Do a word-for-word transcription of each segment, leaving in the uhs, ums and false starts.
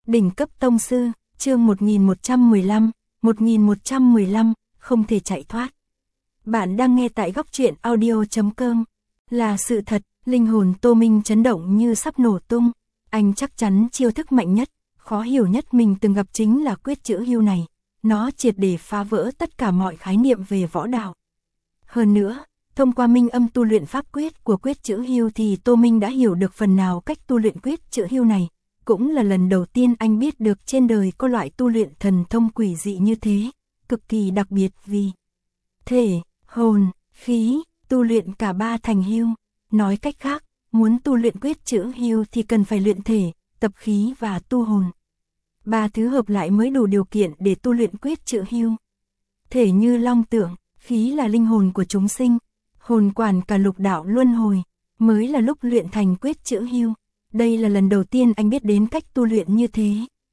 Đỉnh cấp tông sư, chương một nghìn một trăm mười lăm, một nghìn một trăm mười lăm, không thể chạy thoát. Bạn đang nghe tại góc truyện audio chấm com. Là sự thật, linh hồn Tô Minh chấn động như sắp nổ tung. Anh chắc chắn chiêu thức mạnh nhất, khó hiểu nhất mình từng gặp chính là quyết chữ hưu này. Nó triệt để phá vỡ tất cả mọi khái niệm về võ đạo. Hơn nữa, thông qua minh âm tu luyện pháp quyết của quyết chữ hưu thì Tô Minh đã hiểu được phần nào cách tu luyện quyết chữ hưu này. Cũng là lần đầu tiên anh biết được trên đời có loại tu luyện thần thông quỷ dị như thế, cực kỳ đặc biệt vì thể, hồn, khí, tu luyện cả ba thành hưu. Nói cách khác, muốn tu luyện quyết chữ hưu thì cần phải luyện thể, tập khí và tu hồn. Ba thứ hợp lại mới đủ điều kiện để tu luyện quyết chữ hưu. Thể như long tượng, khí là linh hồn của chúng sinh, hồn quản cả lục đạo luân hồi, mới là lúc luyện thành quyết chữ hưu. Đây là lần đầu tiên anh biết đến cách tu luyện như thế.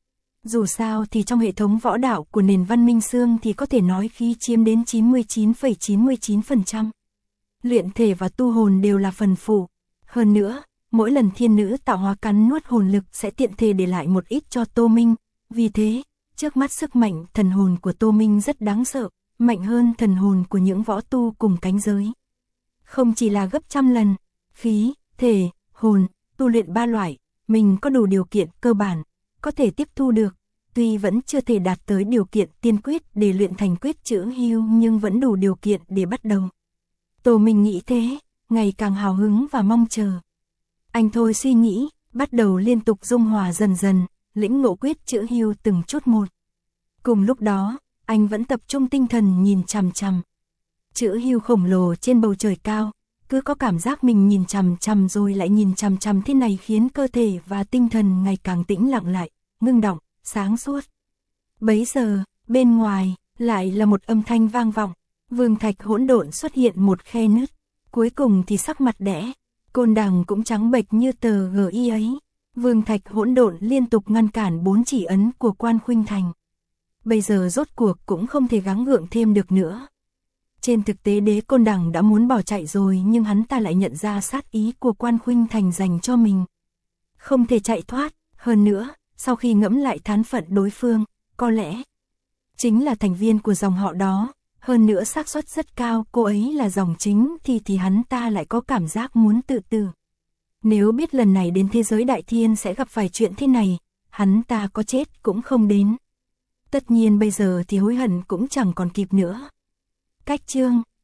Dù sao thì trong hệ thống võ đạo của nền văn minh xương thì có thể nói khí chiếm đến chín mươi chín phẩy chín mươi chín phần trăm. Luyện thể và tu hồn đều là phần phụ. Hơn nữa, mỗi lần thiên nữ tạo hóa cắn nuốt hồn lực sẽ tiện thể để lại một ít cho Tô Minh. Vì thế, trước mắt sức mạnh thần hồn của Tô Minh rất đáng sợ, mạnh hơn thần hồn của những võ tu cùng cánh giới. Không chỉ là gấp trăm lần, khí, thể, hồn, tu luyện ba loại, mình có đủ điều kiện cơ bản, có thể tiếp thu được, tuy vẫn chưa thể đạt tới điều kiện tiên quyết để luyện thành quyết chữ hưu nhưng vẫn đủ điều kiện để bắt đầu. Tô Minh nghĩ thế, ngày càng hào hứng và mong chờ. Anh thôi suy nghĩ, bắt đầu liên tục dung hòa dần dần, lĩnh ngộ quyết chữ hưu từng chút một. Cùng lúc đó, anh vẫn tập trung tinh thần nhìn chằm chằm chữ hưu khổng lồ trên bầu trời cao. Cứ có cảm giác mình nhìn chằm chằm rồi lại nhìn chằm chằm thế này khiến cơ thể và tinh thần ngày càng tĩnh lặng lại, ngưng động, sáng suốt. Bấy giờ, bên ngoài, lại là một âm thanh vang vọng, vương thạch hỗn độn xuất hiện một khe nứt, cuối cùng thì sắc mặt đẽ, côn đằng cũng trắng bệch như tờ gi ấy. Vương thạch hỗn độn liên tục ngăn cản bốn chỉ ấn của Quan Khuynh Thành. Bây giờ rốt cuộc cũng không thể gắng gượng thêm được nữa. Trên thực tế Đế Côn Đằng đã muốn bỏ chạy rồi nhưng hắn ta lại nhận ra sát ý của Quan Khuynh Thành dành cho mình. Không thể chạy thoát, hơn nữa, sau khi ngẫm lại thán phận đối phương, có lẽ chính là thành viên của dòng họ đó, hơn nữa xác suất rất cao cô ấy là dòng chính thì thì hắn ta lại có cảm giác muốn tự tử. Nếu biết lần này đến thế giới đại thiên sẽ gặp phải chuyện thế này, hắn ta có chết cũng không đến. Tất nhiên bây giờ thì hối hận cũng chẳng còn kịp nữa. Cách chương